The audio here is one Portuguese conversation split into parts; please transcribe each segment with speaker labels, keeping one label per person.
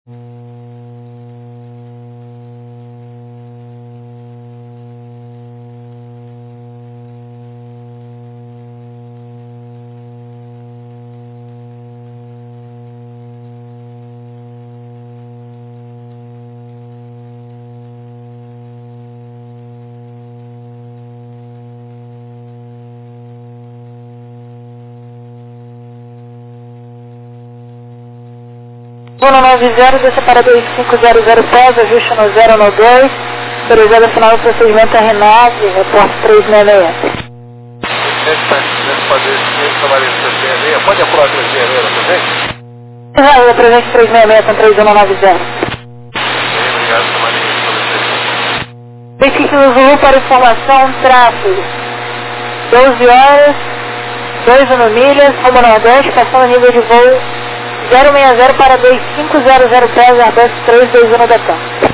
Speaker 1: Zona 90, desça para 2500 pés, ajuste no 0 no 2, autorizado final do procedimento R9, reporte 366.
Speaker 2: Pode apurar 366 também?
Speaker 1: Já, presente 366, com 3190.
Speaker 2: Obrigado, Marinho.
Speaker 1: Verifique no Zulu para informação, tráfego. 12 horas, 2 milhas, rumo nordeste, passando nível de voo 060 para 2500 pés, Airbus 321 Delta.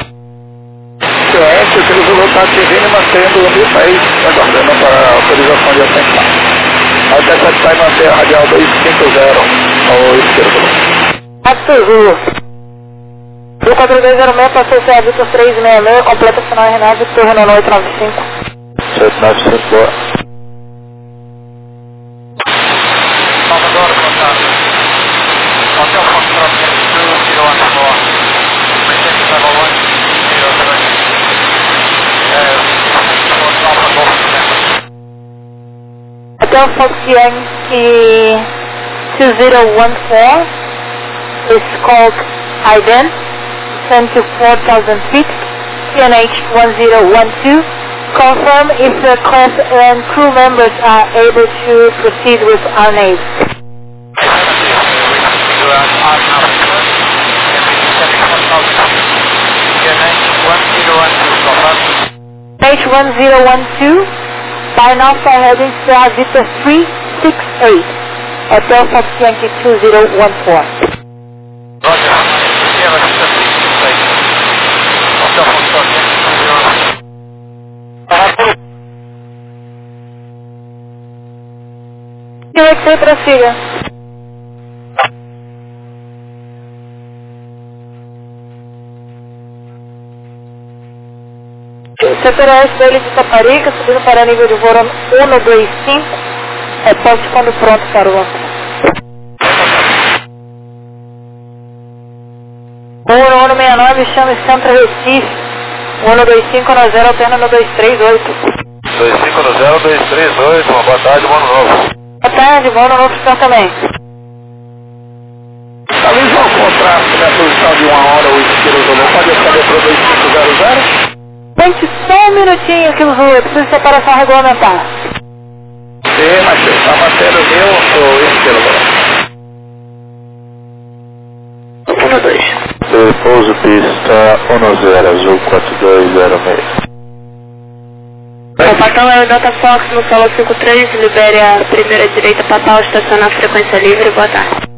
Speaker 2: QS, o Zulu está atingindo e mantendo o 1010, aguardando para a autorização de ascensão. A T7 vai manter a radial 250 ao esquerdo.
Speaker 1: Mato Zulu. Zulu 4206, passou a Vitor 366, completa final R9, turno no 895.
Speaker 2: 795, boa. Salvador, contato. Hotel Foxtrot 2-014. Maintain level 1-0-7.
Speaker 1: Hotel Fox Yankee 2014 is called IDEN, sent to 4,000 feet, QNH 1012. Confirm if the class and crew members are able to proceed with our nave. H1012, by now fly heading to Victor 368, Hotel Fox Yankee 2014. Direct prossiga. Setor oeste da ilha de Taparica, subindo para nível de voo 125, reporte quando pronto para o lançamento. 169, chame Centro Recife, 125 no 0, alterna no 238.
Speaker 2: 25 no 0, 238, uma boa tarde, Mono Novo.
Speaker 1: Boa tarde, Mono Novo senhor também.
Speaker 2: Avisa o contrato na posição de 1 hora, 8 km, pode escrever para o 2500?
Speaker 1: Gente, só um minutinho aqui no Zulu, eu preciso de separação regulamentar.
Speaker 2: Sim, mas você está mantendo o meu ou esse pelo
Speaker 1: 1 2.
Speaker 2: Pouso pista 10, azul 4206.
Speaker 1: Patrão é o Delta Fox no solo 53, libere a primeira direita papal, estacionar frequência livre, boa tarde.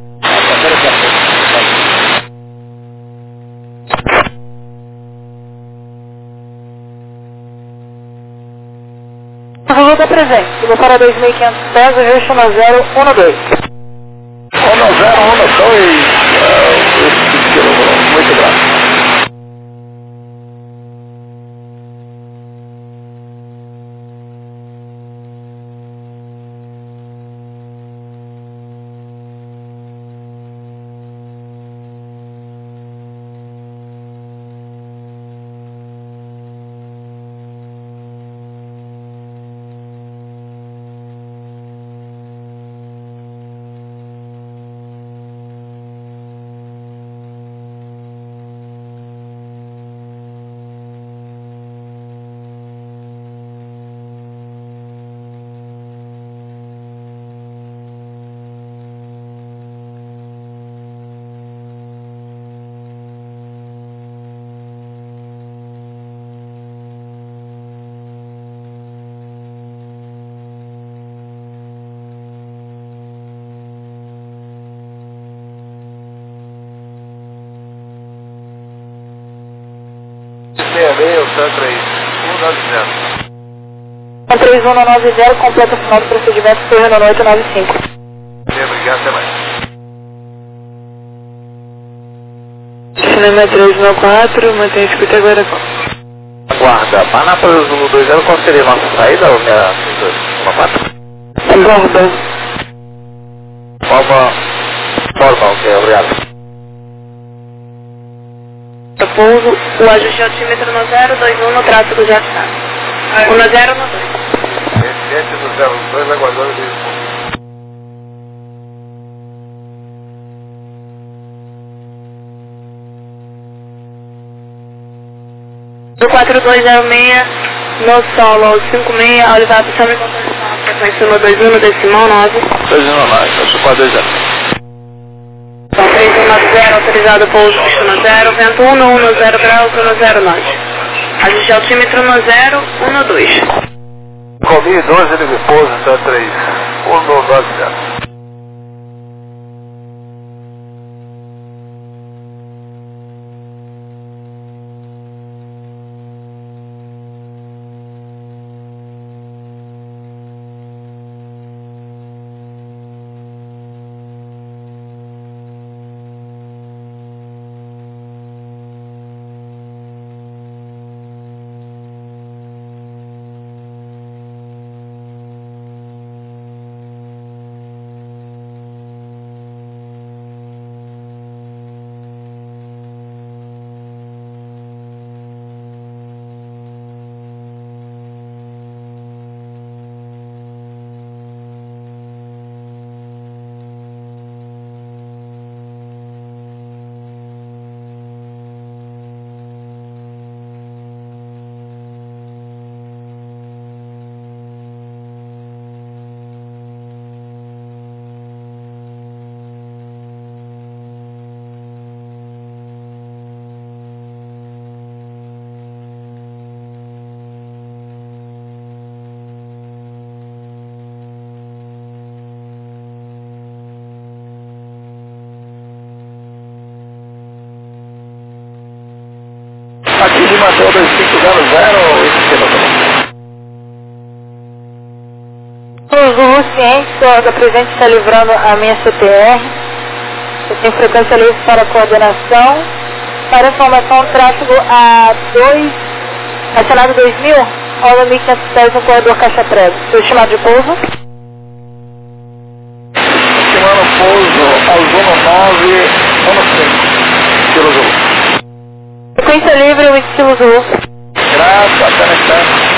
Speaker 1: O Zulu está presente, chegou para 2.500 pés, ajuste no 012.
Speaker 2: 1012, muito grato. Tantra aí, 190.
Speaker 1: 3190, completa o final do procedimento, turno no 895.
Speaker 2: Obrigado, até mais.
Speaker 1: cinema 394, mantém a escuta agora.
Speaker 2: Guarda, Anápolis Zulu 20, qual seria a nossa saída, ou minha 214?
Speaker 1: Aguarda.
Speaker 2: Forma, ok, obrigado.
Speaker 1: Pouso, o ajuste altímetro no 021 no tráfego já está. O no 0 no 2.
Speaker 2: Esse do 02 aguardando isso.
Speaker 1: Do 4206 no solo ao 56, ao levar para o chame de frequência no 21 no decimal 9.
Speaker 2: 219, eu sou 420.
Speaker 1: Então 310 autorizado pouso no 0, vento 1 no 0 graus, 1 0 norte. Ajuste altímetro no 0, 1 no 2.
Speaker 2: Comi 12 de repouso, então 3. 1 no 9. Aqui de Mateu 2500 ou esse
Speaker 1: O Zulu ciente da presente está livrando a minha CTR. Eu tenho frequência livre para coordenação. Para informação, tráfego a 2, acionado 2000, hora 1510 no corredor Caixa Prego. Seu estimado de pouso?
Speaker 2: estimando pouso ao Zona 9, Zona 5, Kilo Zulu.
Speaker 1: Frequência livre, o estilo Zulu.
Speaker 2: Graças, até na instante.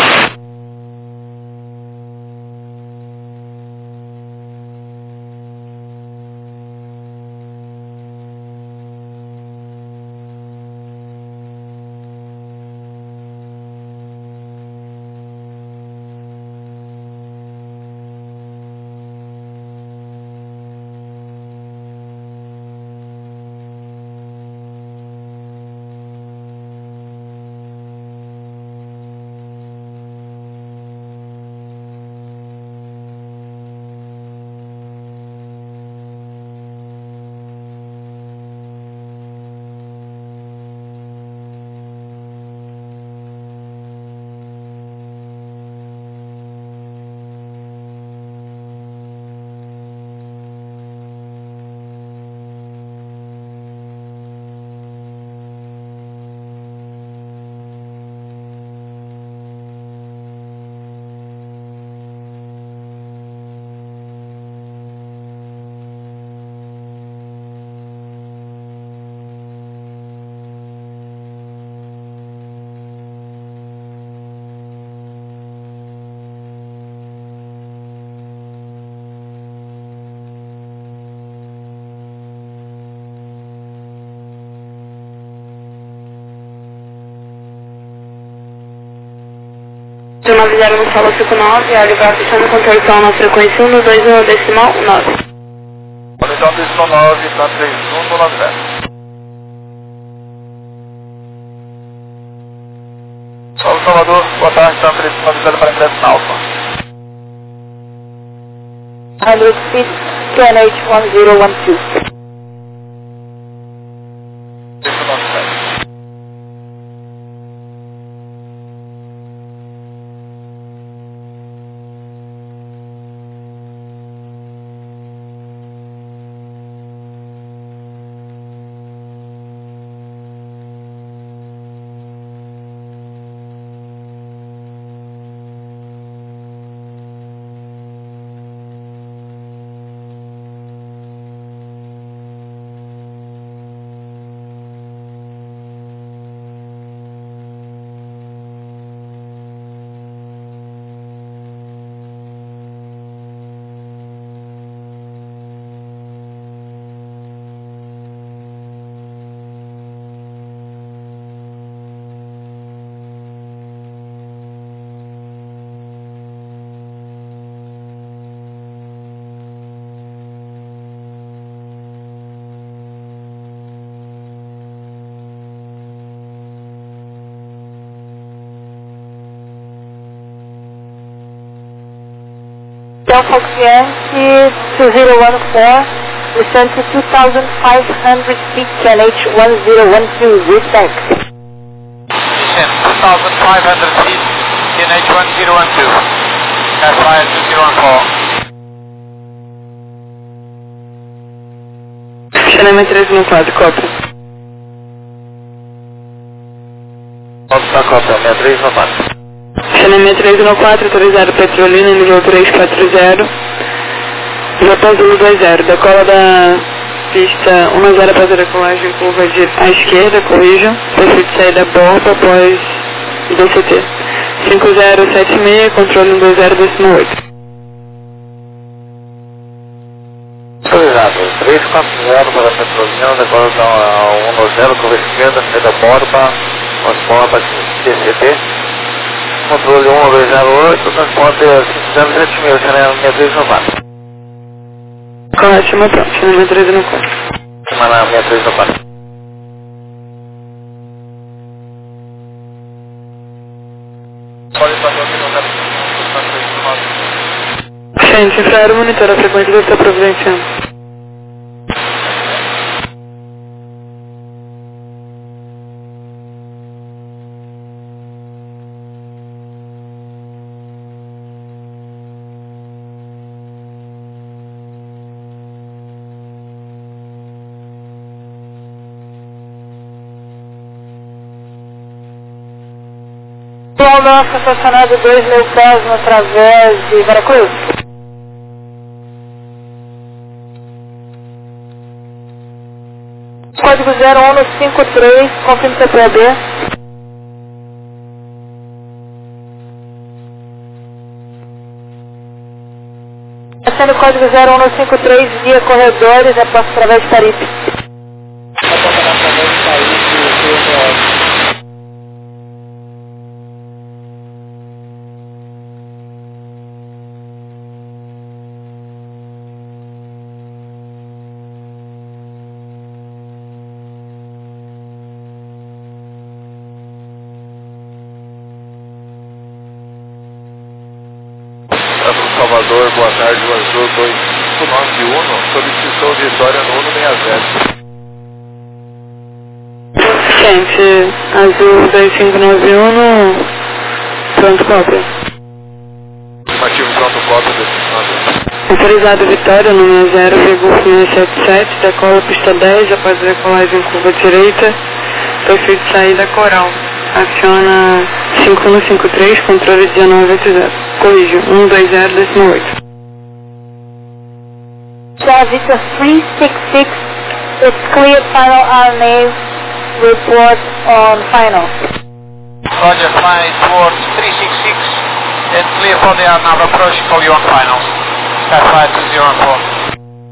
Speaker 1: De 90 no solo 59, a livrar fechando contorção na frequência 1 no 2 no decimal 9.
Speaker 2: Então, 19, está 31 no 90. Solo Salvador, boa tarde, está 39 para ingresso na Alfa.
Speaker 1: 100 feet, QNH 1012.
Speaker 2: Isso não sei.
Speaker 1: Norfolk Yankee 2014, descend to 2,500 feet, QNH 1012, respect.
Speaker 2: Descend 2,500 feet, QNH 1012, Skyflyer 2014.
Speaker 1: Chanamento 314, cópia.
Speaker 2: Pode estar cópia, 6394.
Speaker 1: Chanamento 314, autorizado Petrolina, nível 340. Japão Zulu 20, decola da pista 10 após a decolagem, curva à esquerda, corrijam. Perfeito saída borda após DCT. 5076, controle 120,8.
Speaker 2: Autorizado, 340 para a Petrolina, decola da 10, curva esquerda, saída borda, após borda DCT. Controle 1208, transporte 5076, Chanamento 6394.
Speaker 1: Correto, chama pronto, Chanamento 314.
Speaker 2: Semana 6394. Pode passar aqui no caso.
Speaker 1: Gente, infraero monitora a frequência deve estar providenciando. Atual nosso estacionado 2.000 pés no através de Veracruz. Código 0153, confirme CPAB. Acende o código 0153 via corredores após através de Paripe.
Speaker 2: Salvador, boa tarde, o Azul 2591, solicitou vitória no 160.
Speaker 1: Gente, Azul 2591, pronto, cópia.
Speaker 2: Ativo pronto, cópia desse
Speaker 1: Autorizado Vitória, número 0,677, decola pista 10, após a decolagem em curva direita, perfeito saída Coral. Aciona 5153, controle 1980. Corrijo, 120,8. Victor 366, it's clear final RNA report on final.
Speaker 2: Roger, flying towards 366 and clear for the RNAV approach, call you on finals. Skyflyer 204.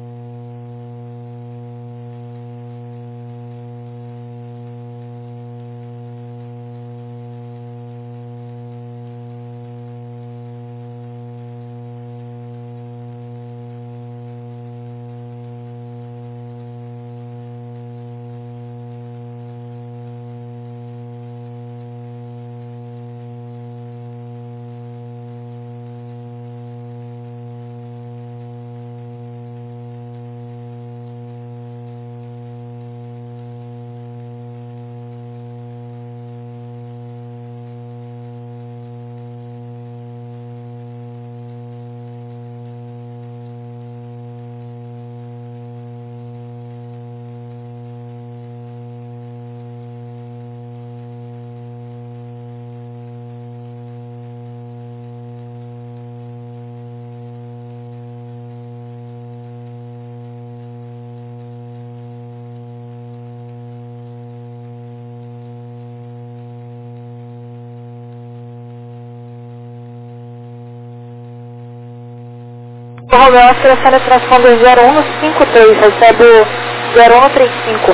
Speaker 1: O Romeu seleciona a transponder 0153, recebe o 0135.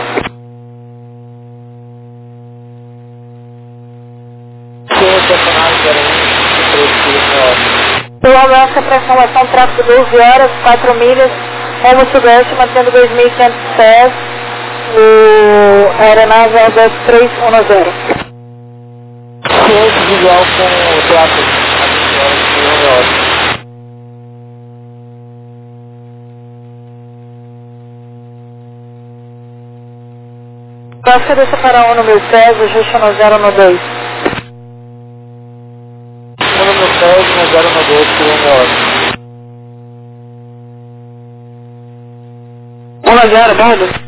Speaker 1: O Romeu para instalação tráfego 12 horas, 4 milhas, rumo sudeste, mantendo 2.500 pés, o aeronave é 10310.
Speaker 2: Ciência visual com o tráfego.
Speaker 1: Próximo desça para 1 no 1000 pés, ajuste no 0 no 2.
Speaker 2: 1 no 1000 pés, no 0 no 2, por 1 hora.
Speaker 1: 1 a 0, bordo.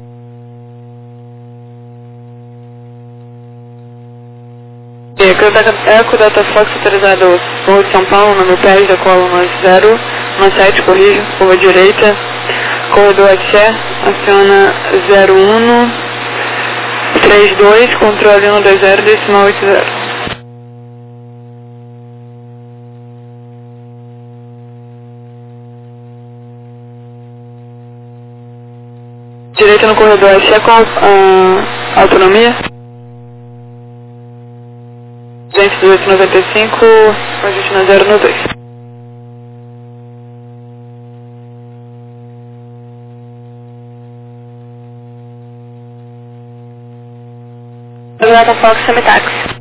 Speaker 1: Eco Delta Fox autorizado voo de São Paulo, no 1000 pés, decolo no 0, no 7, corrijo, curva direita, corredor Axé, aciona 01, 32, controle 120, decimal 80. Direita no corredor Axé com autonomia. 218,95, ajuste na 0 no 2. Delta Fox semitaxi.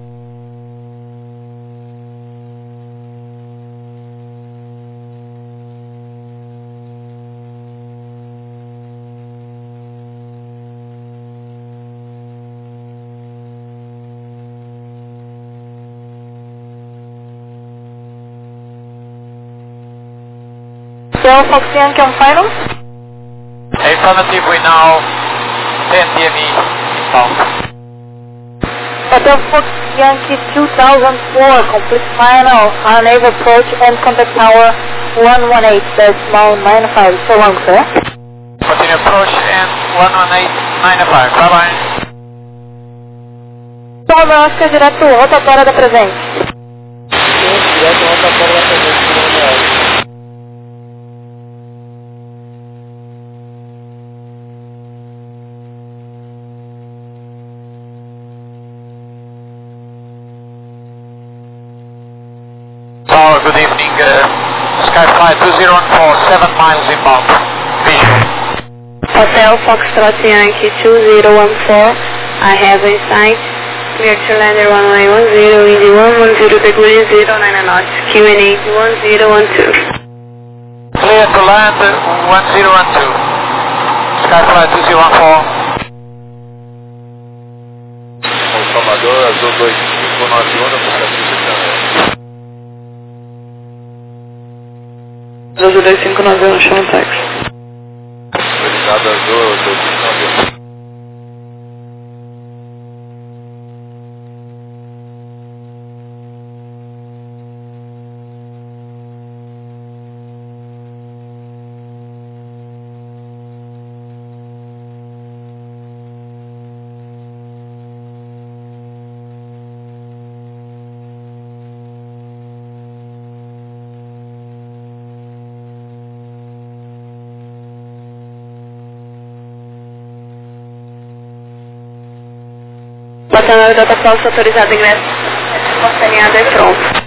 Speaker 1: Fox Yankee on final.
Speaker 2: Affirmative, we now 10 DME inbound.
Speaker 1: Hotel Fox Yankee 2004, complete final, unable approach and contact tower 118.95. So long, sir.
Speaker 2: Continue approach and 118.95. Bye bye.
Speaker 1: Tom Oscar, direto rotatória da presente.
Speaker 2: Direto rotatória da presente. Good evening, Skyfly 2014, 7 miles inbound, visual.
Speaker 1: Hotel Foxtrot Yankee 2014, I have in sight, clear to land runway 10, Indy 110 degrees 09 knots, QNH 1012.
Speaker 2: Clear to land 1012, Skyfly 2014. Salvador, Azul 2591, Azul
Speaker 1: 2591 no chão, táxi.
Speaker 2: Obrigado, Azul 2591.
Speaker 1: Batalhão Delta Fox autorizado ingresso. Portalinhada é pronto.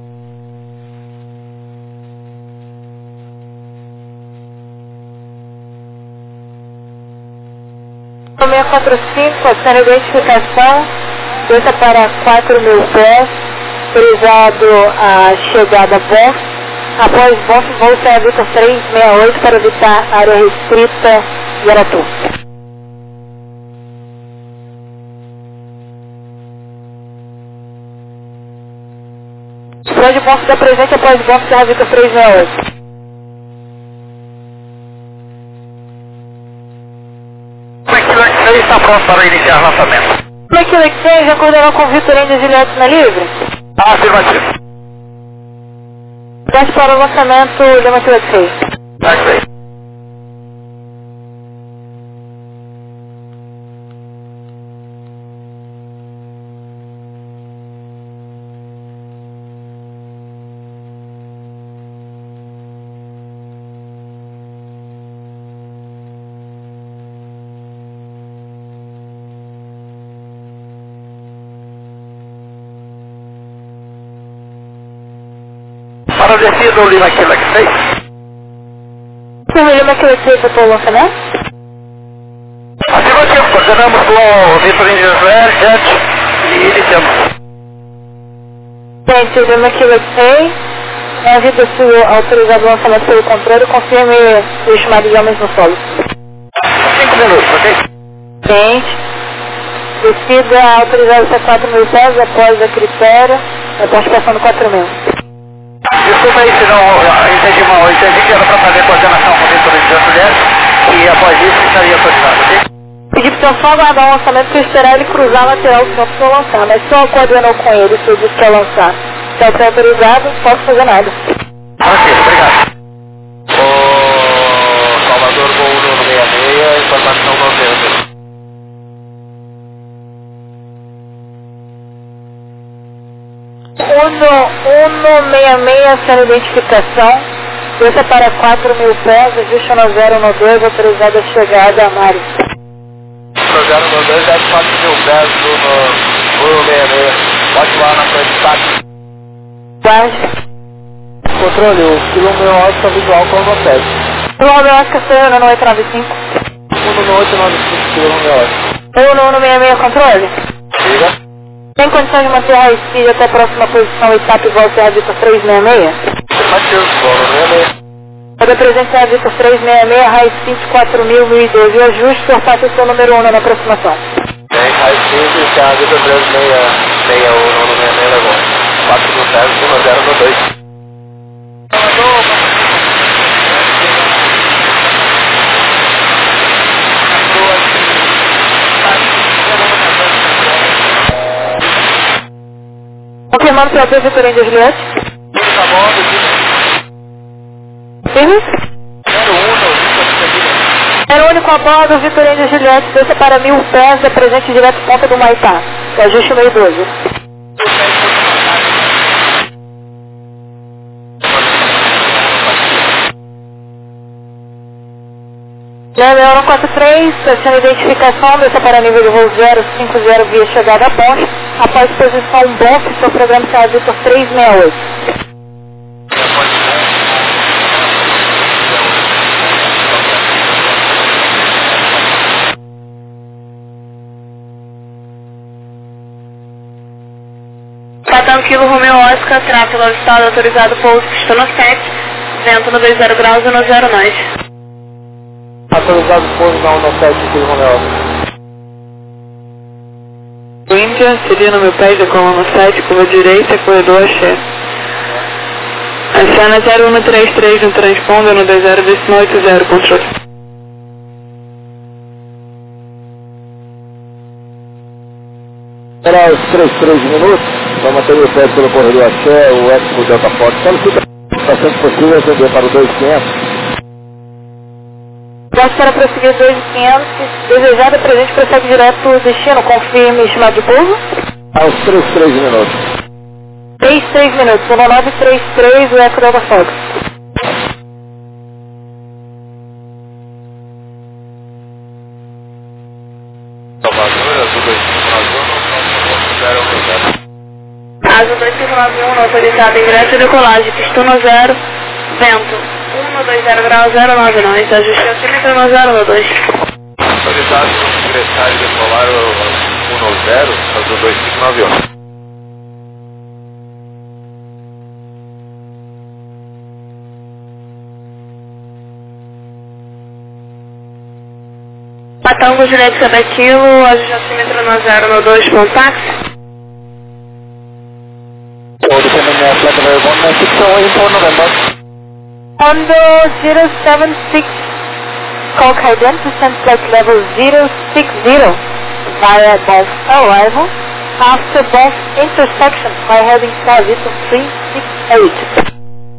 Speaker 1: O 645, a identificação, desça para 4.000 pés, autorizado a chegada a Bonf. Após Bonf, voo será Victor 368 para evitar área restrita de Aratu. Grande Bonf da presente após Bonf será Victor 368.
Speaker 2: Ele está pronto para iniciar lançamento.
Speaker 1: Como é que ele tem? Já coordenou com o Victor Indy Juliette na livre?
Speaker 2: Afirmativo.
Speaker 1: Desce para o lançamento Lima Juliette 6.
Speaker 2: Taxi. Para o descido Lima Quebec 6.
Speaker 1: O Lima Quebec 6 para o lançamento?
Speaker 2: Afirmativo, coordenamos com o Victor Indy Juliette e iniciamos.
Speaker 1: Gente, o Lima Quebec 6, a vida sua autorizado o lançamento pelo controle, confirme os chamados de homens no solo.
Speaker 2: 5 minutos, ok?
Speaker 1: Gente, descida autorizada para 4.000 pés após a critério, a participação do 4.000.
Speaker 2: Desculpa aí se não entendi mal. Eu entendi que era para fazer coordenação com o Vitor e o Juliette e após isso estaria autorizado, ok?
Speaker 1: Pedi para só aguardar o lançamento para esperar ele cruzar a lateral do campo para lançar, mas só coordenou com ele se eu disse que ia lançar. Se eu for autorizado, não posso fazer nada.
Speaker 2: Ok, obrigado. O Salvador Gol 166, informação 90.
Speaker 1: Uno 166 sem identificação, desça para 4.000 pés, ajuste no 012, autorizada a chegada a Mário.
Speaker 2: Programa no 2 é 4.000 pés no 166, pode voar na frente do táxi.
Speaker 1: Guarde.
Speaker 2: Controle, o quilômetro ótica visual com o teste.
Speaker 1: Quilômetro ótica, seu no 895.
Speaker 2: 19895, quilômetro ótica.
Speaker 1: Eu no 166, controle?
Speaker 2: Diga.
Speaker 1: Tem condições de manter a high speed até a próxima posição etapa igual ao Vitor 366?
Speaker 2: Afirmativo, quilômetro 66.
Speaker 1: Pode apresentar a Vitor 366, high speed 4.000, 1012 e ajuste por parte do seu número 1 na aproximação.
Speaker 2: Tem high speed, que a Vitor 366, o número 66 levou. 4.0 pés, 1.012.
Speaker 1: Confirmando para o Vitor Índia Juliette.
Speaker 2: Tá bom,
Speaker 1: Firme.
Speaker 2: 01,
Speaker 1: Era o único a bordo, Vitor Índia Juliette, desça para 1.000 pés, da presente direto ponta do Maitá. Ajuste meio 12. Leão 143, estaciona identificação, desça para nível de voo 050 via chegada a ponte. Após posição BOF, seu programa será Vitor 368. Catando Kilo Romeo Oscar, tráfego avistado, autorizado pouso, pistona 7, vento no 20 graus e no 0 nós.
Speaker 2: Autorizado pouso na 17, quilômetro ótica.
Speaker 1: Índia, seria no meu pé da coluna 7, curva direita, corredor axé. Acena 0133 no transponder no 20 controle.
Speaker 2: Será os 3 minutos, vamos manter o pé pelo corredor axé, o Expo Delta Forte. Solicita a bastante possível atender para o 2500.
Speaker 1: Posso para prosseguir 2.500, desejado presente prossegue direto para o destino, confirme estimado de pouso.
Speaker 2: Aos 3 minutos.
Speaker 1: 3 minutos, 1933, o Eco Delta Fox.
Speaker 2: Salvador, azul 2591,
Speaker 1: Asa 2591, não autorizado, ingresso e decolagem, pistona 0, vento. 120 graus 09 nós, ajuste altímetro no 012.
Speaker 2: autorizado ingressar e decolar o 10, azul 2591.
Speaker 1: Patango Juliette Quebec Kilo, ajuste altímetro no 012, contact.
Speaker 2: All descending flight level 196 for November.
Speaker 1: Hondo 076, call cadence, descent flight level 060 via Golf arrival, after Golf intersection by heading for Vitor 368.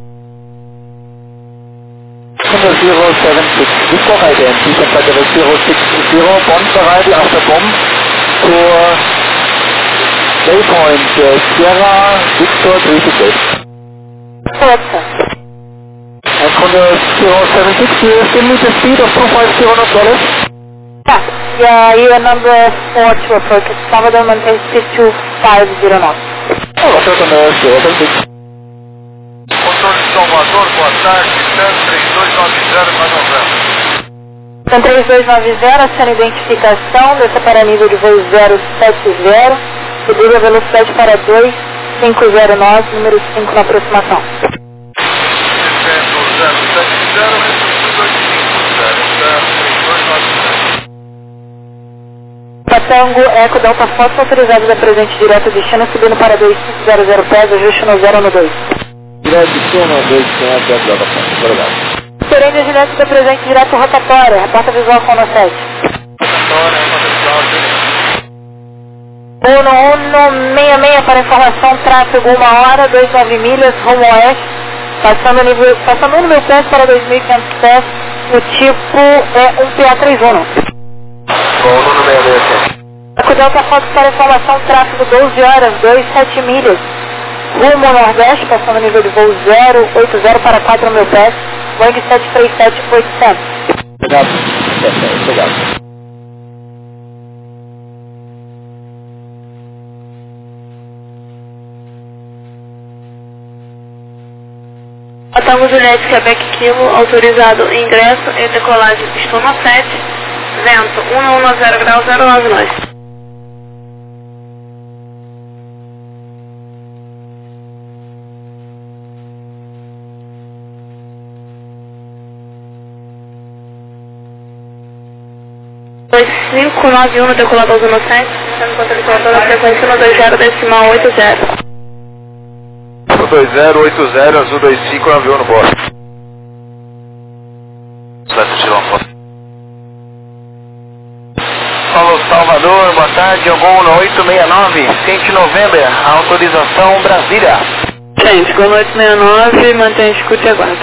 Speaker 2: Hondo 076, this call guidance, descent flight level 060, bomb arrival after bomb zur Waypoint Sierra Victor 368.
Speaker 1: Correct, sir.
Speaker 2: And from the 076, you still need a speed of 250 knots.
Speaker 1: Yeah, you are number 4 to approach. Salvador maintains speed 250 knots.
Speaker 2: Oh, that's on the 076. Controle de Salvador, boa tarde, 3290 para Novembro.
Speaker 1: Então 3290, acena identificação, desça para nível de voo 070, subida a velocidade para 2509, número 5 na aproximação. Tango, Eco, Delta Fox, autorizado da presente direto destino, subindo para 2500 pés, ajuste no 0 no 2.
Speaker 2: Direto destino, 2500 Delta Fox, obrigado.
Speaker 1: Serência direto da presente direto rotatória, reporta visual com no 7.
Speaker 2: Rotatória, visual,
Speaker 1: 1166 para informação, tráfego 1 hora, 29 milhas, rumo oeste, passando 1 mil pés para 2.500 pés, o tipo é um PA31.
Speaker 2: Bom, no 66.
Speaker 1: Eco Delta Fox para informação, tráfego 12 horas, 27 milhas, rumo nordeste, passando nível de voo 080 para 4 mil pés, Boeing 737-800.
Speaker 2: Obrigado. Obrigado.
Speaker 1: Tango Juliette, Quebec Kilo, autorizado ingresso e decolagem pistona 7, vento 110 graus 09 nós. Dois 591 decolador zona 7, sendo controle da frequência no 20.80.
Speaker 2: 2080, azul 25, avião no bordo. Certo, tirar uma foto. Alô, Salvador, boa tarde, Gol 869, 190, autorização Brasília.
Speaker 1: Gente, Gol 869, mantém escuta e aguarda.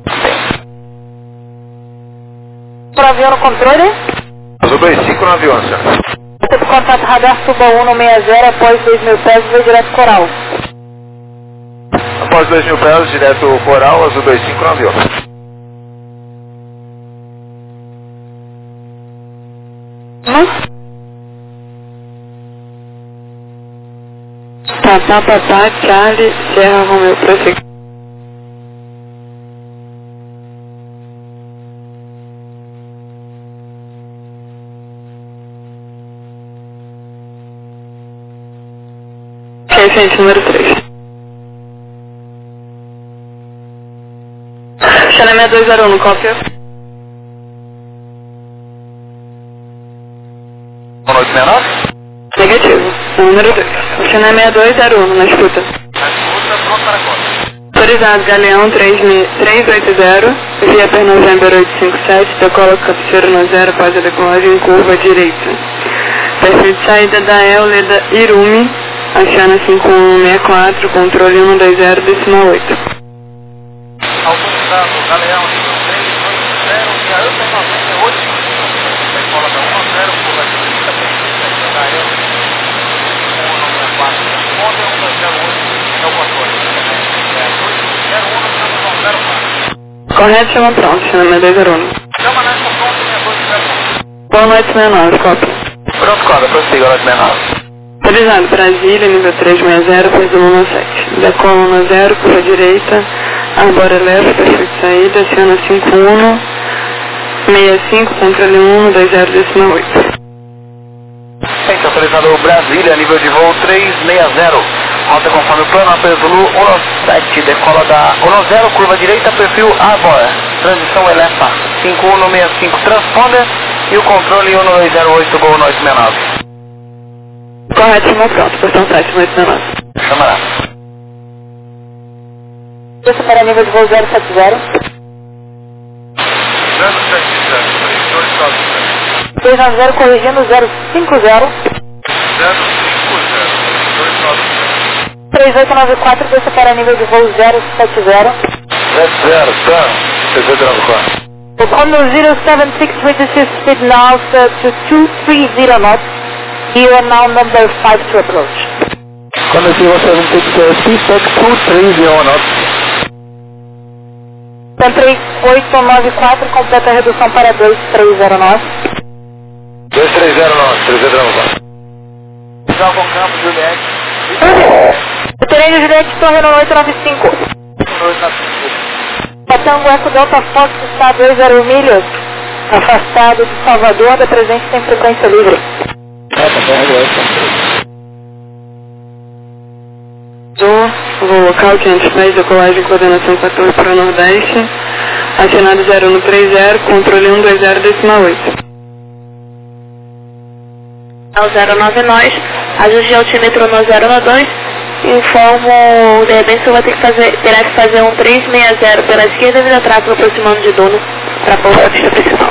Speaker 1: Para avião no controle?
Speaker 2: Azul 25 no avião, senhor.
Speaker 1: Você contato radar Suba 160 após 2.000 pés, voo direto Coral.
Speaker 2: Após 2.000 pés, direto Coral, azul 25 no avião.
Speaker 1: Tá, Charlie, Serra Romeu, prosseguir. Ok, gente, número 3. Xané 6201, cópia.
Speaker 2: 189?
Speaker 1: Negativo, número 2. Xané 6201, na escuta.
Speaker 2: Na escuta, pronto para a conta.
Speaker 1: Autorizado, Galeão 380, via per November 857, decola captura no 0 após a decolagem em curva direita. Perfil de saída da Euleda Irumi, Axana 5164, controle 120, decimal 8.
Speaker 2: Autorizado, Galeão 380, via per November 857, decola da 10, curva direita, perfil de saída da Euleda 5164, conta 1208, é o controle.
Speaker 1: Correto, chama pronto, chama 201.
Speaker 2: Chama nessa pronto, 6201.
Speaker 1: Boa noite, 69, cópia.
Speaker 2: Pronto, Código, prossiga, 869.
Speaker 1: Autorizado, Brasília, nível 360, Presumo 17. Decola no 0, curva direita, Arbora left, perfil de saída, Siena 5165, controle 120, decimal 8.
Speaker 2: Gente, autorizado Brasília, nível de voo 360. Rota conforme o plano, Apesulu 17, decola da 10, curva direita, perfil Arbor, transição Elefa, 5165, transponder e o controle 1208, Gol 869.
Speaker 1: Correto, chama pronto, portão 7, 869.
Speaker 2: Chamará.
Speaker 1: Isso para nível de voo 070.
Speaker 2: 070,
Speaker 1: 290, corrigindo 050. 3894, desça para nível de voo 070.
Speaker 2: 70, tá. 7094.
Speaker 1: On the 076, reduces speed now to 230 knots. Here now number 5 to approach.
Speaker 2: Quando se você não tem que ter speed 230 knots.
Speaker 1: Sempre 894, completa a redução para 230 knots.
Speaker 2: 2309, 304. Já com campo, Juliette.
Speaker 1: O terreno Juliette, Torre no 895. Tango Eco Delta Fox está a 20 milhas, afastado de Salvador, da presente tem frequência livre. Voo local 500 pés, decolagem coordenação 14 para o Nordeste, acionado 0130, controle 120, decimal 8.
Speaker 3: 099 nós, ajuste de altímetro no 092, informo, de repente você vai ter que terá que fazer um 360 pela esquerda devido a tráfego aproximando de Dono para pousar a pista principal.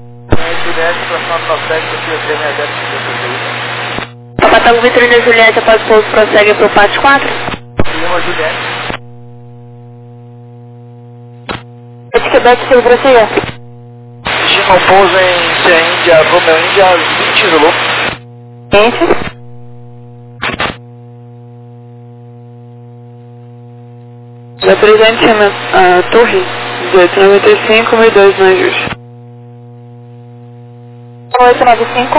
Speaker 3: Papa Tango Vitorino Juliette após o pouso prossegue para o PAT 4.
Speaker 1: Quebec, se prossiga.
Speaker 2: Gima pouso em Cia Índia, Romeo Índia, 20 Zulu.
Speaker 1: Gente.
Speaker 3: Represente a Torre 1895, 1002 no ajuste.
Speaker 1: 895.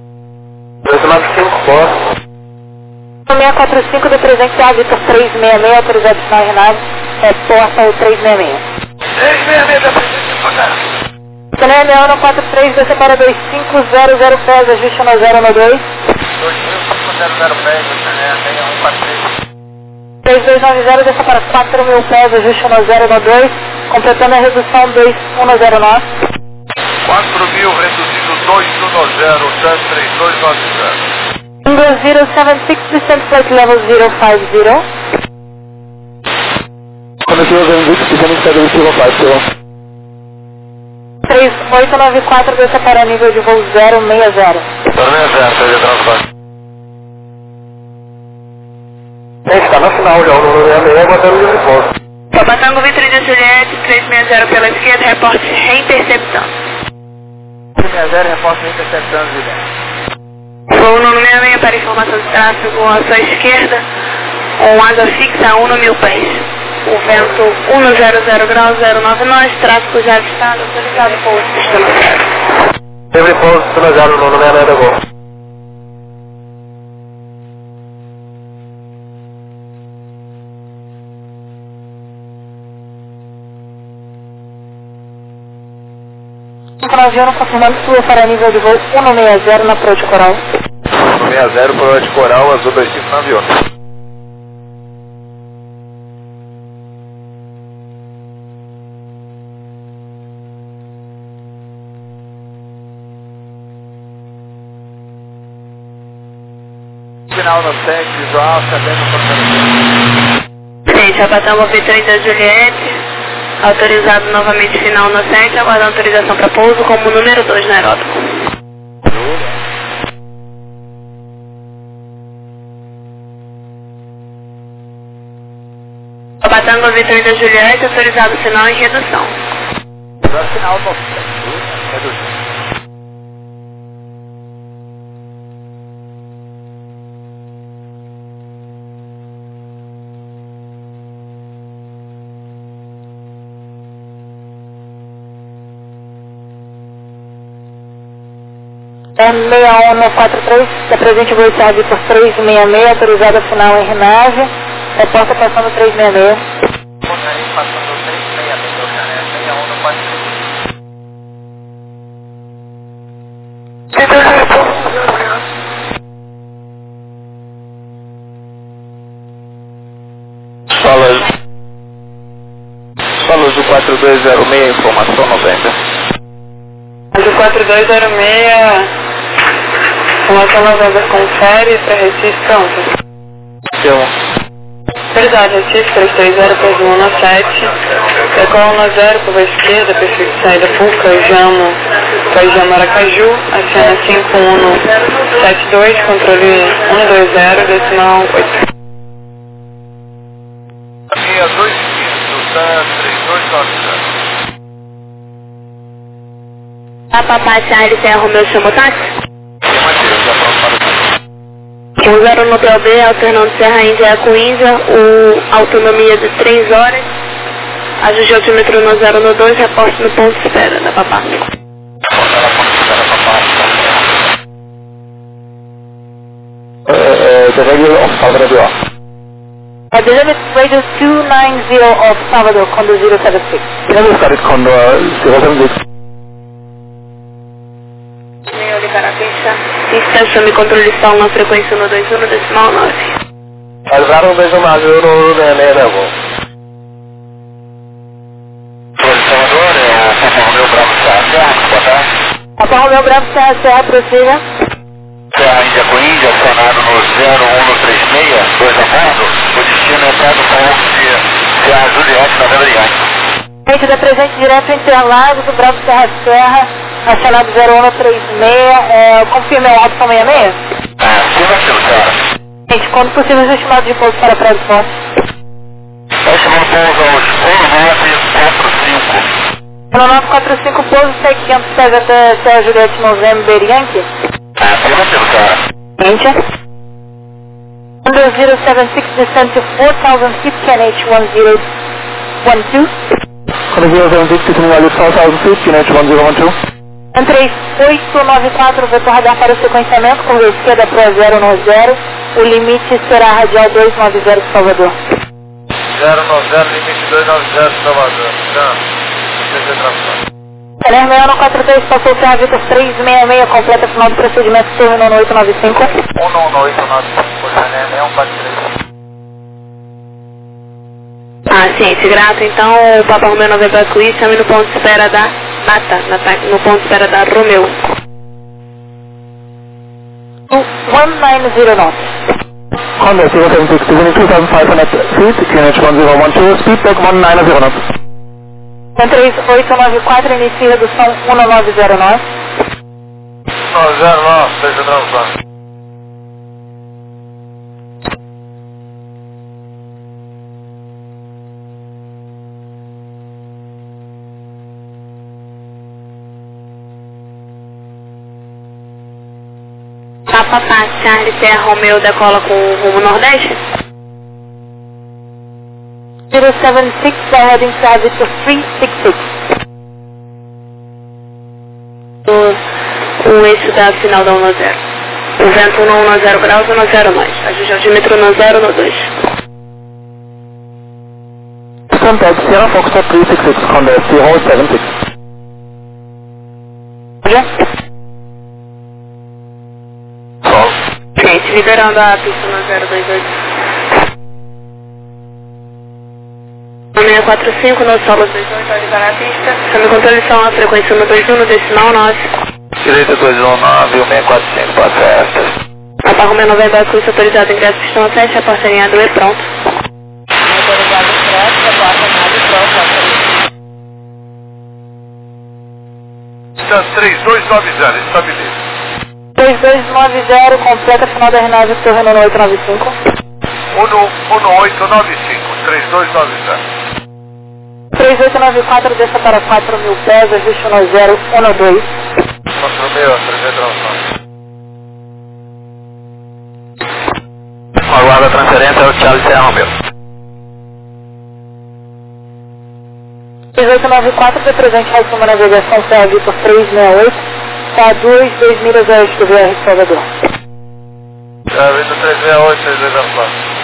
Speaker 2: 295, boa.
Speaker 1: 645 do presente A, Vitor 366, autorizado sinal Renato, reporta o 366.
Speaker 2: 366 da presente devagar.
Speaker 1: Canela Leona 43, desce para 2500 pés, ajuste no 012.
Speaker 2: 2500 pés, Canela 6143.
Speaker 1: 3290, desce para 4000 pés, ajuste no 012, completando a redução 2109.
Speaker 2: 4.000 reduzido 210, 73290.
Speaker 1: India 076, descent flight level 050.
Speaker 2: Começou a ver descendo em Federal 050.
Speaker 1: 3894, desce para nível de voo 060.
Speaker 2: 060, de transporte. Está no final já, o número 66, aguardando livre pouso.
Speaker 3: Papa Tango Vitorino Juliette, 360 pela esquerda, reporte reinterceptão.
Speaker 2: 360, reforço interceptando, Juliette.
Speaker 3: Voo número 66 para informação de tráfego à sua esquerda, com asa fixa a 1.000 pés. O vento 100 graus 09 nós, tráfego já avistado, autorizado pouso pistão 0.
Speaker 2: Livre pouso, pistão 0, no número 66 da Gol.
Speaker 1: Avião confirmando sua para nível de voo 160 na Proa de Coral.
Speaker 2: 160, Proa de Coral, azul 25 na avião. Final no 7, visual, sabendo
Speaker 3: o gente, Abatamos V30 Juliette, autorizado novamente final no 7, aguardando autorização para pouso como número 2 no aeródromo. Abatango V30 Juliette, autorizado final em redução.
Speaker 2: Final no 7, redução.
Speaker 1: É 6143, da presente voo serve por 366, autorizada final em Renave, reporta passando 366.
Speaker 2: Passando 366, Canela 6143. Solos do 4206, informação 90.
Speaker 3: Do 4206, informação 90, confere para Recife, pronto. Verdade, Recife 330, presumo no 7, decola no 0, curva esquerda, perfil de saída Fuca, Jamo, Caijama Aracaju, acena 5172, controle 120, decimal 8.
Speaker 2: 62, 3290.
Speaker 3: A Papá Charlie Serra Romeu chama o táxi? O 0 no PLB, alternando Serra Índia com Índia, autonomia de 3 horas, ajuste altímetro no 0 no 2, reporte no ponto de espera da Papá.
Speaker 1: Delivered radio 290 of Salvador, Condor 076.
Speaker 3: Senhor de Carapista, pista, chame controle de sol na frequência 121, decimal 9.
Speaker 2: Alvaram beijo mais, eu não lembro, vou. Salvador, é o Romeu Bravo Serra, boa tarde.
Speaker 1: Papa Romeu Bravo Serra, prossiga.
Speaker 2: Serra Índia com Índia, acionado no 0136, 2 a bordo. O destino é Pedro de Serra Juliette, Novembro Yankee.
Speaker 1: Gente da presente direto Interlagos, do Bravo Serra Serra, acionado 0136, confirma o alto 66?
Speaker 2: Afirmativo, senhora.
Speaker 1: Gente, quando possível, os estimados de pouso para Praia do Forte.
Speaker 2: Estimando pouso aos 1945.
Speaker 1: 1945, pouso 600 pés até Serra Juliette, Novembro Yankee.
Speaker 2: Afirmativo, senhora.
Speaker 1: Gente. Under 076, descend to 4,000 feet, KNH 1012.
Speaker 4: Under 076, descending 4,000 feet, KNH 1012.
Speaker 1: Entre 894, vetor radar para o sequenciamento, curva esquerda para 090, o limite será radial 290, Salvador.
Speaker 2: 090, limite 290, Salvador.
Speaker 1: Teler 6143, passou Serra Vitor 366, completa final do procedimento, terminou no 895.
Speaker 2: 19895, Teler 6143.
Speaker 3: Ciente, grato. Então, o Papa Romeu Novembro Cruz, chame no ponto de espera da Mata, no ponto de espera da Romeu.
Speaker 1: 190 knots.
Speaker 4: Honda 076, descending 2,500 feet, KNH 1012, speed back 190 knots.
Speaker 1: Entre 894, inicia redução 1909.
Speaker 2: 909, seja tranquilo.
Speaker 3: Papa Charlie Serra Romeu decola com o rumo nordeste?
Speaker 1: 076, heading Serra Vitor 366.
Speaker 3: O eixo da final da 10. O vento no 10 graus e 10 nós. Ajuste altímetro no 0 no 2.
Speaker 4: Contact Sierra Foxtrot 366, Honda 076.
Speaker 3: Gente, liberando a pista no 028. 645 no solo 28, ao liberar a pista. Chame controle a frequência 121 no decimal 9.
Speaker 2: Direita 219, 1645, passa esta.
Speaker 3: Papa Romeu Novembro Cruz, autorizado ingresso pistão 7, a porta alinhada e pronto. Autorizado ingresso, a porta alinhada e pronto.
Speaker 2: Está 3290, estabiliza.
Speaker 1: 3290, completa final da Renave, terminou no 895.
Speaker 2: 1895, 3290.
Speaker 1: 3894, desça para 4.000 pés, ajuste no 012.
Speaker 2: 4.000, 300. Aguarda a transferência ao Charlie Serra Romeu.
Speaker 1: 3894, de presente resto uma navegação Serra Vitor 368, está 2 milhas a oeste do VR Salvador.
Speaker 2: Serra Vitor 368, 3204.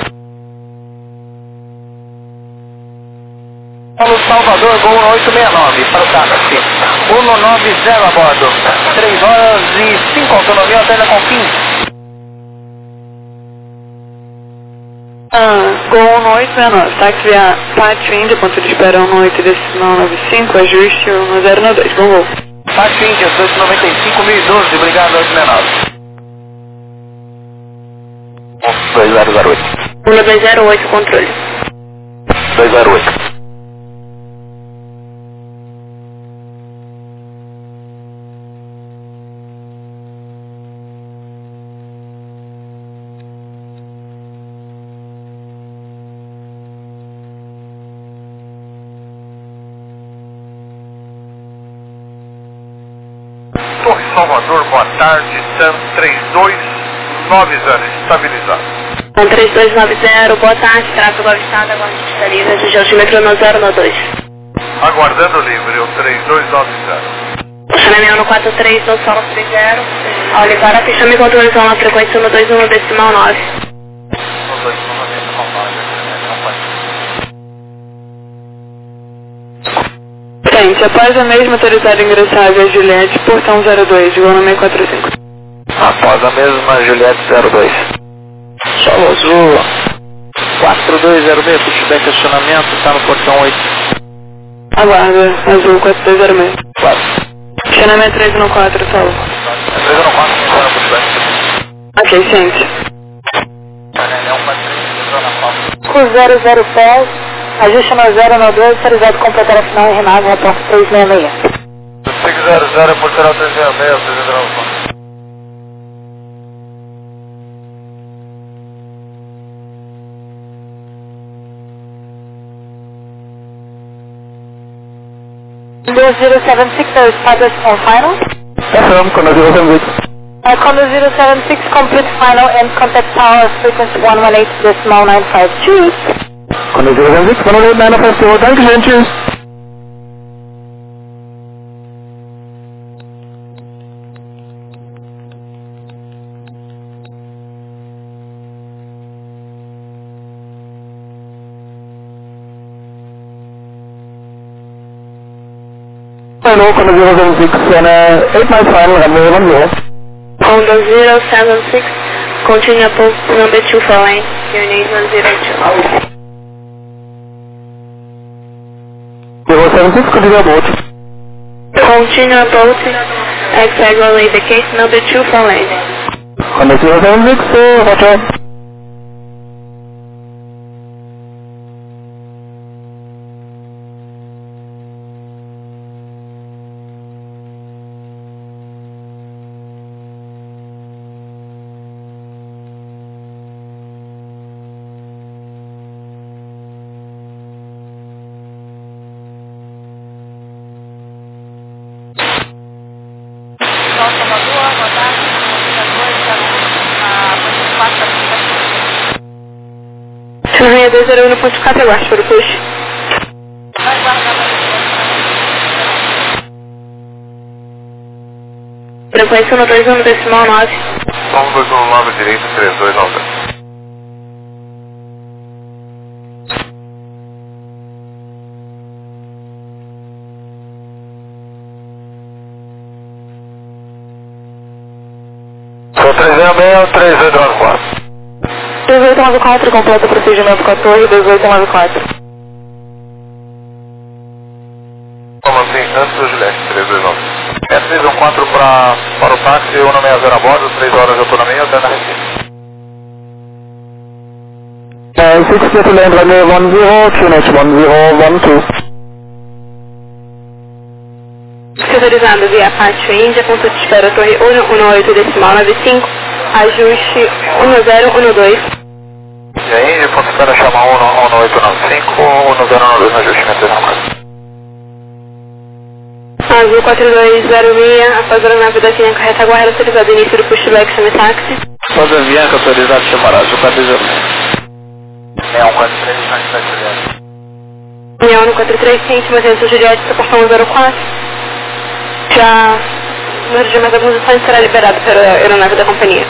Speaker 2: Vamos Salvador, voo 869, para o Táxi. 190 a bordo. 3 horas e 5, autonomia alterna com fim.
Speaker 3: Gol 1869, táxi via Pátio Índia, ponto de espera 18 decimal 95, ajuste 1092, bom voo.
Speaker 2: Pátio Índia, 295, 1012, obrigado, 869. 2008.
Speaker 3: 1208, controle.
Speaker 2: 208. Torre Salvador, boa tarde, TAM 3290, estabilizado.
Speaker 3: TAM 3290, boa tarde, tráfego avistado, agora digitaliza, ajuste altímetro no 012.
Speaker 2: Aguardando livre, o 3290.
Speaker 3: Chanel no 43, no solo 30, ao ligar a pista, me controlizou na frequência no 21 decimal 9.
Speaker 2: No 21 decimal 9,
Speaker 3: Frente, após a mesma autorizada ingressar a via Juliette, portão 02, voo no 645.
Speaker 2: Após a mesma Juliette 02. Solo Azul 4206, pushback estacionamento, está no portão 8.
Speaker 3: Aguarda, Azul 4206.
Speaker 2: 4.
Speaker 3: Estacionamento 314, solo.
Speaker 2: 314, está no pushback.
Speaker 3: Ok, gente.
Speaker 1: Com 00 pés, ajuste no 092, autorizado completar a final em Renavo, reporte 366.
Speaker 2: 600, portará 366, autorizado.
Speaker 1: Condor 076, there is progress on final.
Speaker 4: Affirm, Condor 076.
Speaker 1: Condor 076, complete final and contact tower frequency 118.952.
Speaker 4: Condor 076, 118.952, Dankeschön, tschüss. Hello, Condor 076, and 8 miles final, runway 10.
Speaker 3: Condor 076, continue above number 2 for line, unit 102.
Speaker 4: 076, continue abort.
Speaker 3: Continue abort, exactly the case number 2 for line.
Speaker 4: Condor 076, roger.
Speaker 3: Churrinha 201.4, eu acho, para o push. Frequência 121.9.
Speaker 2: 1219, direito 329. Sou 366, 3894.
Speaker 1: 2894, completa o procedimento com a torre 2894.
Speaker 2: Como assim? Antes do Juliette, 329. S314 para o táxi, 160 a bordo, 3 horas de autonomia, até na Recife.
Speaker 4: 6 to land runway 10, QNH 1012.
Speaker 3: Autorizado via Pátio Índia, ponto de espera torre 118.95, ajuste 1012.
Speaker 2: E aí, ponto de espera chama 11895, 1092 no ajuste, metade.
Speaker 3: Azul 4206, após a nave da Avianca retaguarda, autorizado início do push back chame táxi.
Speaker 2: Após a Avianca, autorizado chamar Azul 406. 6143, na cidade de Juliette.
Speaker 3: União 143, ciente, mas Juliette, proporção 04. Já no regime das acusações será liberado pela aeronave da companhia.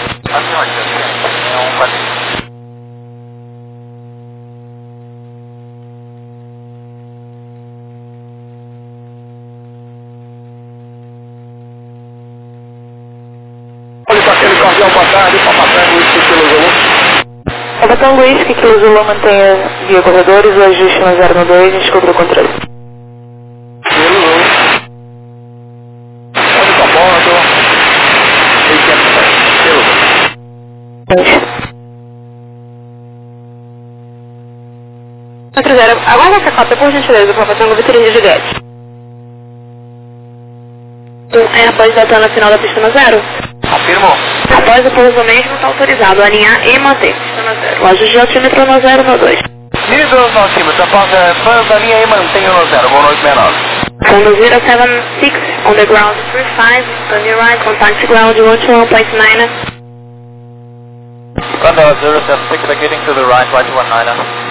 Speaker 1: Papatango Whisky, Kilo Zulu mantenha via corredores, o ajuste no 092 e descubra o controle.
Speaker 3: Aguarda essa cópia, por gentileza, para fazer uma vitrine de Juliette. Após voltar na final da pista no 0.
Speaker 2: Confirmou.
Speaker 3: Após o pouso mesmo, está autorizado a alinhar e manter pista no 0. O ajuste de altímetro no 092.
Speaker 2: Nível do altímetro, após a linha e mantenha no 0, boa noite, 69.
Speaker 3: Condor 076, on the ground 35, on your right, contact ground 121.9.
Speaker 2: Condor 076, beginning to the right, right 19.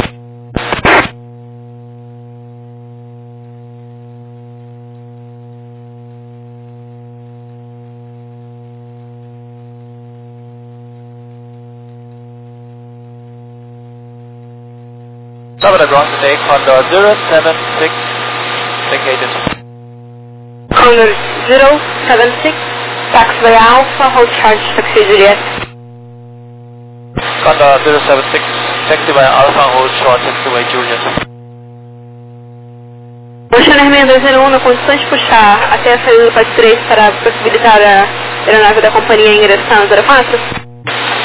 Speaker 2: Cover the ground today, Condor 076, vacated.
Speaker 3: Condor 076, taxiway Alpha, hold charge, taxi Juliette.
Speaker 2: Condor 076, taxiway Alpha, hold short, taxiway Juliet.
Speaker 3: Oceaner 6201, na condições de puxar até a saída do PAT 3 para possibilitar a aeronave da companhia ingressar no 04?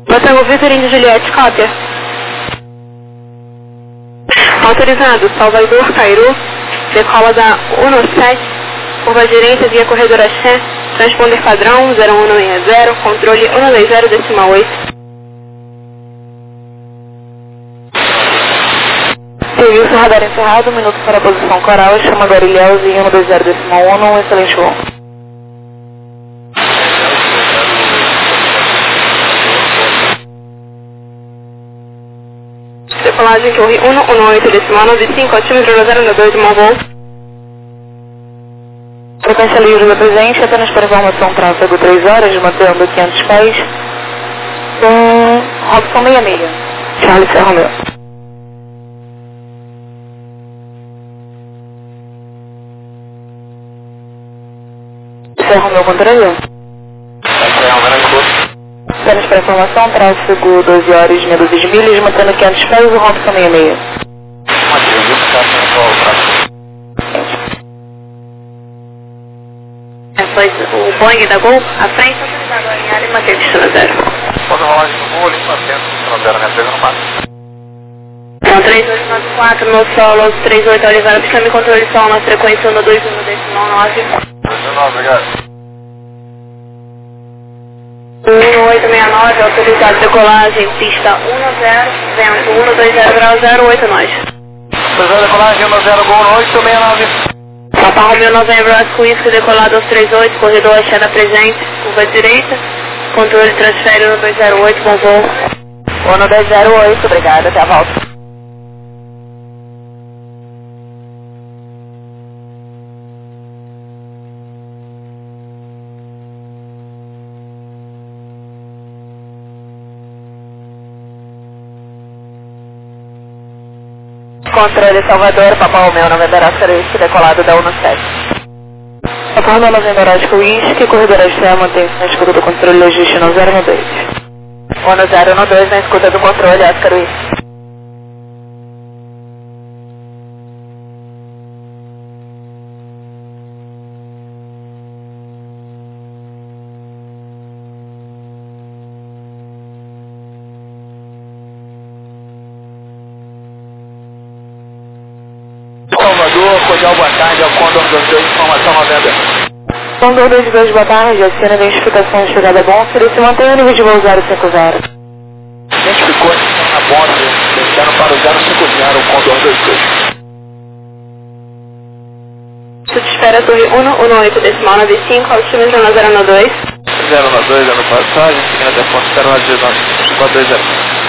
Speaker 3: Tango Vitor Índia Juliette, cópia. Autorizado, Salvador, Cairu, decola da 17, curva direita via corredor Axé, transponder padrão 0160, controle 120,8.
Speaker 1: Serviço radar encerrado, minuto para a posição coral, chama Guarilhéus em 120,1, excelente voo.
Speaker 3: Decolagem Torre 118,95, altímetro 092 de Mongol.
Speaker 1: Frequência livre da presente, apenas para informação, tráfego 3 horas, mantendo 500 pés. Robson 66, Charlie Serra Romeo. Serra Romeo controle. Apenas para informação, tráfego 12 horas, meia dúzia de milhas, mantendo 500 pés, o Robson 66.
Speaker 3: Foi o Boeing da Gol, à frente, autorizado a alinhar e manter destino zero.
Speaker 2: Quando rolar de voo, limpa centro, destino zero, minha pega no máximo.
Speaker 3: Então, 3894 no solo, 38 Oliveira, pista me controle sol na frequência 121,9.
Speaker 2: 19, obrigado.
Speaker 3: 1869, autorizado decolagem, pista 10, vento 120 graus 08 nós.
Speaker 2: Autorizado decolagem 10, gol 869.
Speaker 3: Papa Romeo Novembro, Oscar Whisky, decolado aos 38, corredor Axé da presente, curva direita, controle transfere no 208, bom voo.
Speaker 1: No 208, obrigada, até a volta. Controle Salvador, Papa Romeo Novembro, Oscar Whisky, decolado da 17. Papa Romeo Novembro, Oscar Whisky, corredor Axé, mantém-se na escuta do controle, ajuste no 012. 1012 na escuta do controle, Oscar Whisky.
Speaker 2: Salvador, cordial boa tarde, ao Condor 22, informação Novembro.
Speaker 1: Condor 22, boa tarde, assina a identificação de chegada bom, se mantém o nível de voo 050.
Speaker 2: Identificou na borda, deixando para o 050, o Condor 22.
Speaker 3: Tudo espera Torre 118,95, altímetro na 012.
Speaker 2: 092, ano passagem, seguindo até ponto 019, 420.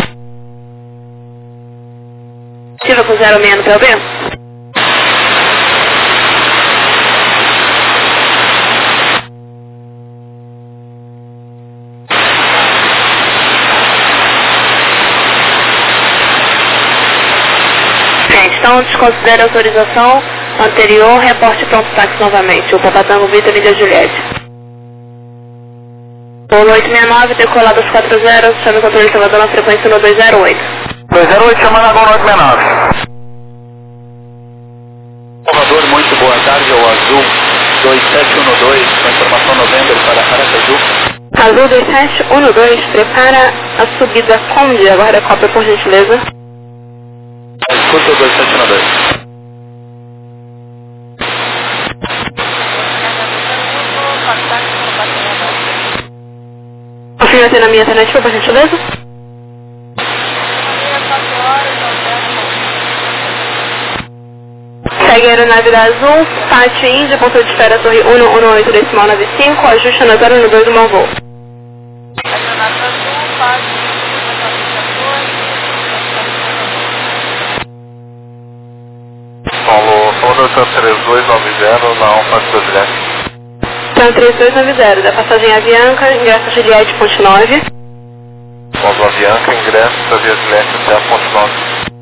Speaker 3: Ativa com 06 no PLB. Então, desconsidere a autorização anterior, reporte pronto táxi novamente. O Papa Tango Vitor Índia Juliette. Polo 869, decolado aos 40, chame o controle Salvador na frequência no 208.
Speaker 2: 208, chamando a Gol 869. Salvador, muito boa tarde, ao Azul 2712, com informação Novembro para Aracaju.
Speaker 3: Azul 2712, prepara a subida Conde, aguarda a cópia por gentileza.
Speaker 2: Escuta o 2712.
Speaker 3: Confirma se na minha alternativa, por gentileza. Segue a aeronave da Azul, Pátio Índia, ponto de espera Torre 118,95, ajuste na 012 do mau voo.
Speaker 2: Salvador 3290 na Alfa Juliette.
Speaker 3: Então 3290, da passagem Avianca, ingresso Juliette, ponte 9.
Speaker 2: Salvador Avianca, ingresso da Via Juliette até a ponte 9.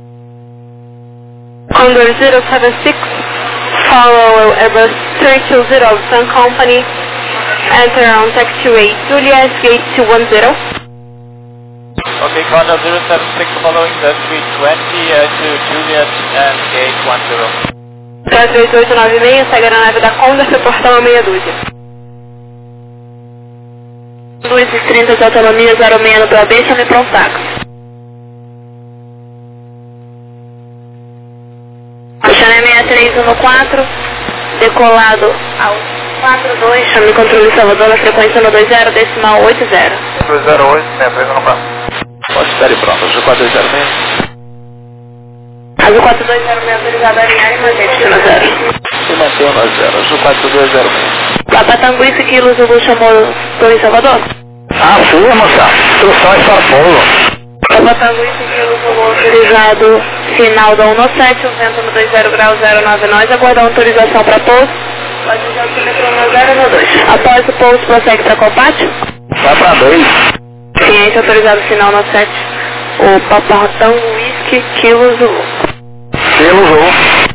Speaker 3: Condor 076, follow Airbus 320 of Sun Company, enter on taxiway Juliet, gate 210.
Speaker 2: Okay, Condor 076 following the 320 to Juliet and gate 10.
Speaker 3: 3896, segue a nave da Condor, seu portão a meia dúzia. 2h30 de autonomia, 06 no PAB, chame para um táxi. Chame 6314, decolado ao 42, chame controle Salvador na frequência no 20, decimal 80.
Speaker 2: 208, 6314. Pode estar aí pronto, Azul 4206.
Speaker 3: Azul 4206 autorizado a alinhar e manter destino 0.
Speaker 2: E mantém no 0, Azul 4206.
Speaker 3: Papa Tango e Kilo Zulu chamou Torre Salvador?
Speaker 2: Ah, sim, moça. Instruções para Polo.
Speaker 3: Papa Tango e Kilo Zulu autorizado, final da 197, o vento no 20 grau 09 nós, aguardar autorização para pouso. Pode usar o metrô no 092. Após o pouso, prossegue para qual pátio?
Speaker 2: Vai para 2.
Speaker 3: Ciente autorizado, final 97, o Papa Tango Whisky Kilo Zulu.
Speaker 2: Kilo Zulu.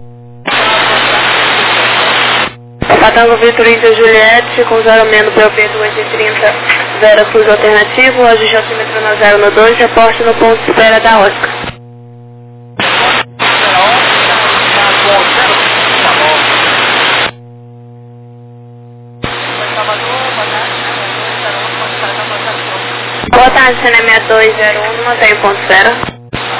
Speaker 3: Patango Vitor Índia Juliette, com 0 menos POP 230, 0 fluxo alternativo, ajuste altímetro no 0 no 2, reporte no ponto de espera da Oscar. Boa tarde, CNE 6201, mantém o ponto de espera.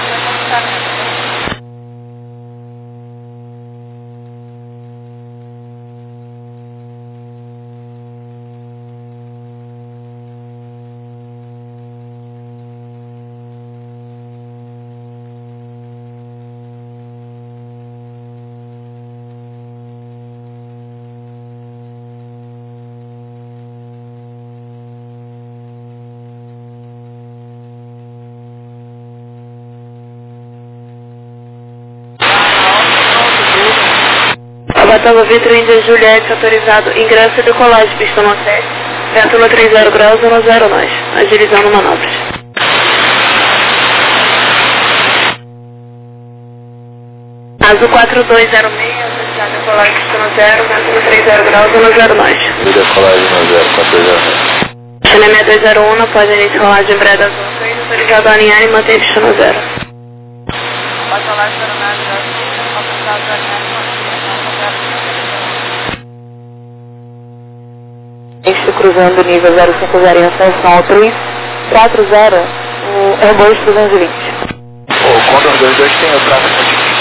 Speaker 3: Patango Vitor Índia Juliette, autorizado ingresso e decolagem, pista 17, vento no 30 graus, 10 nós, agilizando manobras. Azul 4206, autorizado decolagem, pista 0, vento no 30 graus, 10 nós.
Speaker 2: E decolagem no 0, 406.
Speaker 3: Chile 6201, após a início rolagem breda azul 6, autorizado a alinhar e manter pista 0. Após rolagem autorizado a alinhar e Estou cruzando o nível 050 em ascensão ao 340, o Airbus 220.
Speaker 2: O Condor 22 tem o tráfego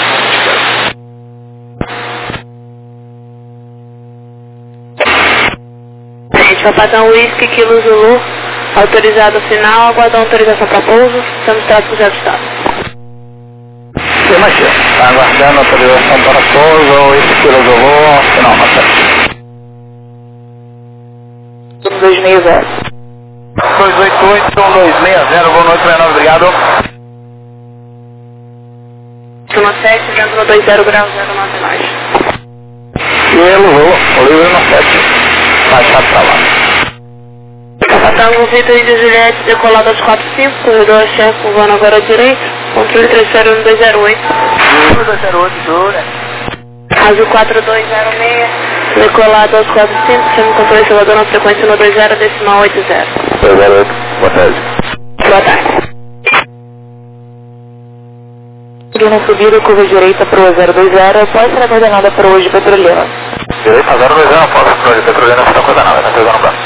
Speaker 2: de
Speaker 3: Gente, Papadão Whisky, Kilo Zulu, autorizado final, aguardando autorização para pouso, estamos tráfego já ajustado.
Speaker 2: Sim, mas está aguardando autorização para pouso, esse Kilo Zulu, final, não sei.
Speaker 3: 260.
Speaker 2: 288-260, boa noite, Leonardo, obrigado.
Speaker 3: 17, vento no 20 graus, 09 nós.
Speaker 2: Cielo, Oliveira no 7, baixado para lá.
Speaker 3: Patango Vitor Índia Juliette, decolado aos 45, corredor chefe, curvando agora à direita, controle 30 no 208.
Speaker 2: 208, Júlia.
Speaker 3: Azul 4206, decolado aos 45, chame controle Salvador na frequência no 20, decimal 80.
Speaker 2: 208, boa tarde.
Speaker 3: Boa tarde. Na subida, curva direita para o 020, pode ser coordenada para hoje Petrolina.
Speaker 2: Direita 020, não posso, para hoje Petrolina não está coordenada, não está coordenada.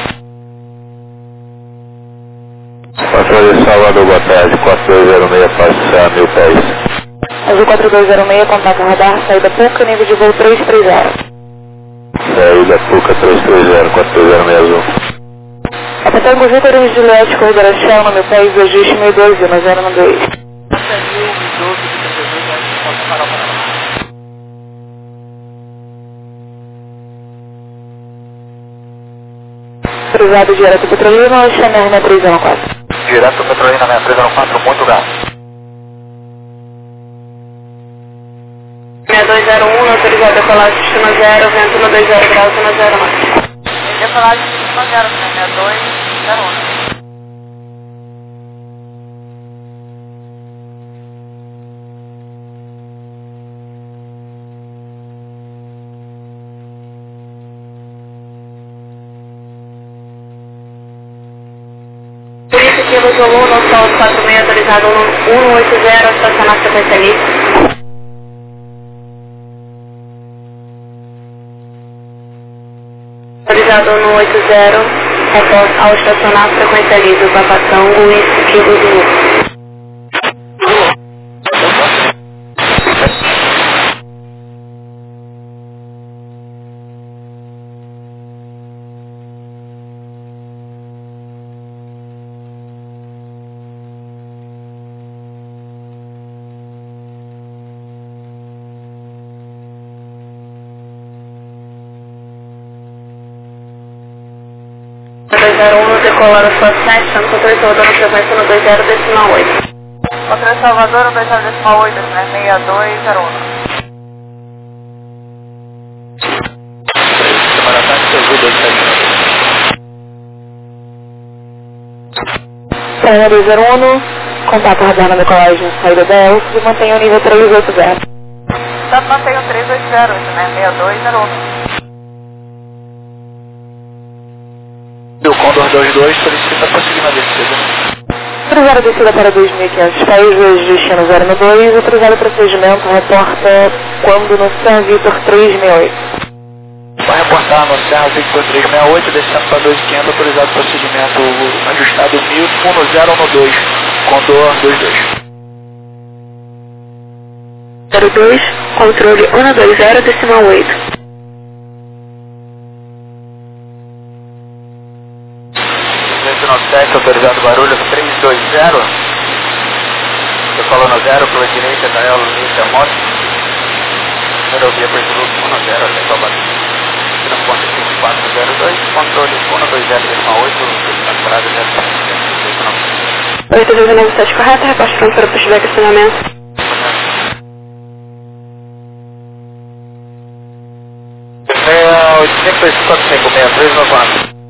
Speaker 2: Controle Salvador, boa tarde, 4206, passar 1000 pés.
Speaker 3: Azul 4206, contato radar, saída PUCA, nível de voo 330.
Speaker 2: Saída PUCA 330, 4206 azul.
Speaker 3: A Patango Vitor Índia Juliette, corredor Shell, no 1000 pés, ajuste 1012, no 012. Autorizado direto Petrolina ou Chanel 6304?
Speaker 2: Direto Petrolina 6304, muito gasto.
Speaker 3: 6201, autorizado decolagem destino 0, vento no 20 graus, 10 nós. Decolagem destino 0, 6201. Kilo Zulu, no sol 46, autorizado 180, estacionar frequência livre. Autorizado no 80, ao estacionar frequência livre, Papa Tango e Kilo Zulu. Decolando sua 7, estamos com 3 Salvador, frequência no 20,8.
Speaker 1: Controle Salvador, no 20,8, né? 6201.
Speaker 2: Semana tarde, seu 271.
Speaker 1: Senhor 201, contato radar na decolagem, saída da ELF e mantenha o nível 380. Tá, mantenha o 380, né? 6201.
Speaker 2: O Condor 22 solicita prosseguir descida.
Speaker 1: Autorizado a descida para 2.500 pés, destino 092, autorizado o procedimento, reporta quando no San Vitor 368.
Speaker 2: Vai reportar no Serra Victor 368, descendo para 2.500, autorizado o procedimento ajustado 1012, Condor 22.
Speaker 3: 02, controle 120, decimal 8.
Speaker 2: 297, autorizado barulho 320. Decolando 0 para a direita, Gael, Lúcia, Moto. Rodovia Pertulu 10, até Salvador. Transporte 5402, controle 120,8, temporada 0,5.
Speaker 3: 8297 correta, reposte pronto para pushback acionamento.
Speaker 2: É 85256394.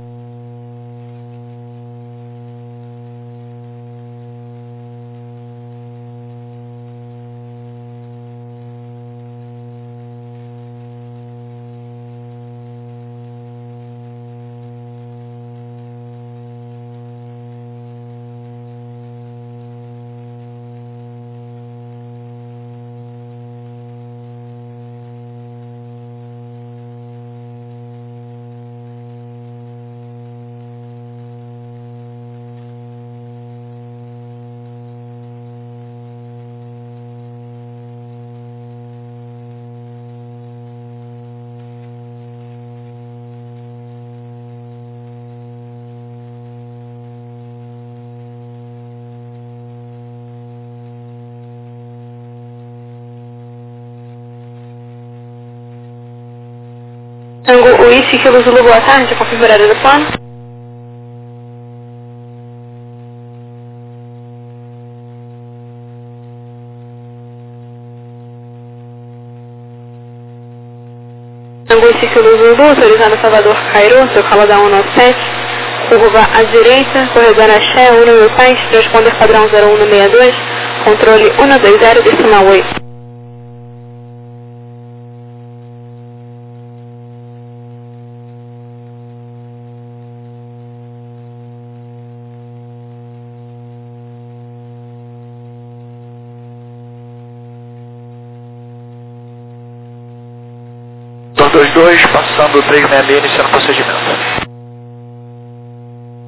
Speaker 3: Tango Uísque, Kilo Zulu, boa tarde, configurada do plano. Tango Uísque, Kilo Zulu, autorizado Salvador, Cairo, seu Caladão 197, curva à direita, corredor Axé, 1 mil pés, transponder padrão 0162, controle 120, decimal 8.
Speaker 2: Condor 22, passando 366, iniciando o procedimento.